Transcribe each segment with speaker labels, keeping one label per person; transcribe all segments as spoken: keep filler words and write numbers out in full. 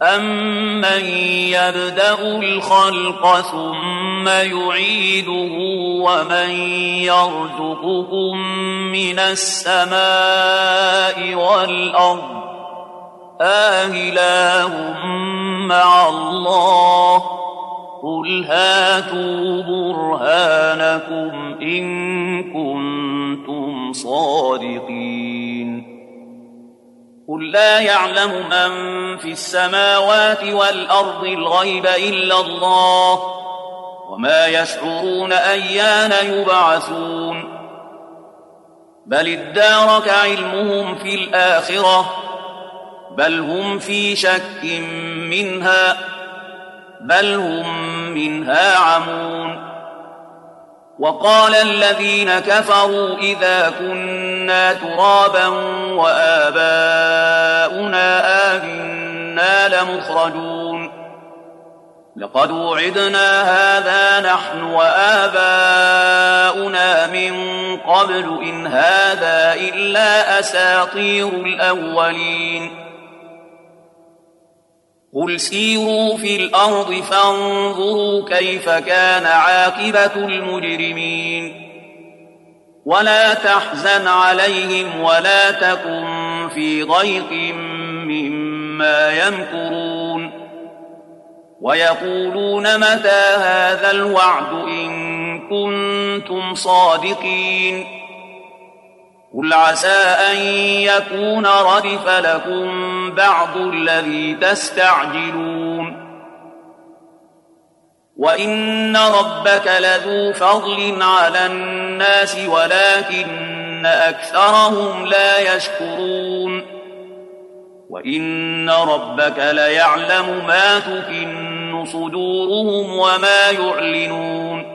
Speaker 1: أَمَّن يَبْدَأُ الْخَلْقَ ثُمَّ يُعِيدُهُ وَمَن يَرْزُقُكُم مِّنَ السَّمَاءِ وَالْأَرْضِ آلِهٌ مَّعَ اللَّهِ قُلْ هَاتُوا بُرْهَانَكُمْ إِن كُنتُمْ صَادِقِينَ قُل لا يَعْلَمُ مَن فِي السَّمَاوَاتِ وَالْأَرْضِ الْغَيْبَ إِلَّا اللَّهُ وَمَا يَشْعُرُونَ أَيَّانَ يُبْعَثُونَ بَلِ ادَّارَكَ عِلْمُهُمْ فِي الْآخِرَةِ بَلْ هُمْ فِي شَكٍّ مِّنْهَا بَلْ هُم مِّنْهَا عَمُونَ وَقَالَ الَّذِينَ كَفَرُوا إِذَا كُنَّا تُرَابًا وَآبَاؤُنَا آئِنَّا لَمُخْرَجُونَ لَقَدْ وُعِدْنَا هَٰذَا نَحْنُ وَآبَاؤُنَا مِن قَبْلُ إِنْ هَٰذَا إِلَّا أَسَاطِيرُ الْأَوَّلِينَ قُلْ سِيرُوا فِي الْأَرْضِ فَانظُرُوا كَيْفَ كَانَ عَاقِبَةُ الْمُجْرِمِينَ وَلَا تَحْزَنْ عَلَيْهِمْ وَلَا تَكُن فِي ضَيْقٍ مِّمَّا يَمْكُرُونَ وَيَقُولُونَ مَتَىٰ هَٰذَا الْوَعْدُ إِن كُنتُمْ صَادِقِينَ قُلْ عَسَىٰ أَن يَكُونَ رَدِفَ لَكُم بَعْضُ الَّذِي تَسْتَعْجِلُونَ وَإِنَّ رَبَّكَ لَذُو فَضْلٍ عَلَى النَّاسِ وَلَٰكِنَّ أَكْثَرَهُمْ لَا يَشْكُرُونَ وَإِنَّ رَبَّكَ لَيَعْلَمُ مَا تُكِنُّ صُدُورُهُمْ وَمَا يُعْلِنُونَ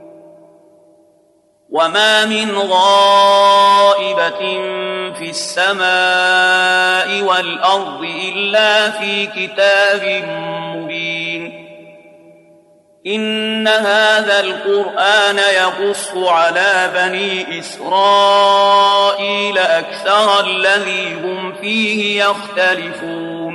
Speaker 1: وَمَا مِنْ غَائِبَةٍ فِي السَّمَاءِ وَالْأَرْضِ إِلَّا فِي كِتَابٍ مُّبِينٍ إِنَّ هَٰذَا الْقُرْآنَ يَقُصُّ عَلَىٰ بَنِي إِسْرَائِيلَ أَكْثَرَ الَّذِي هُمْ فِيهِ يَخْتَلِفُونَ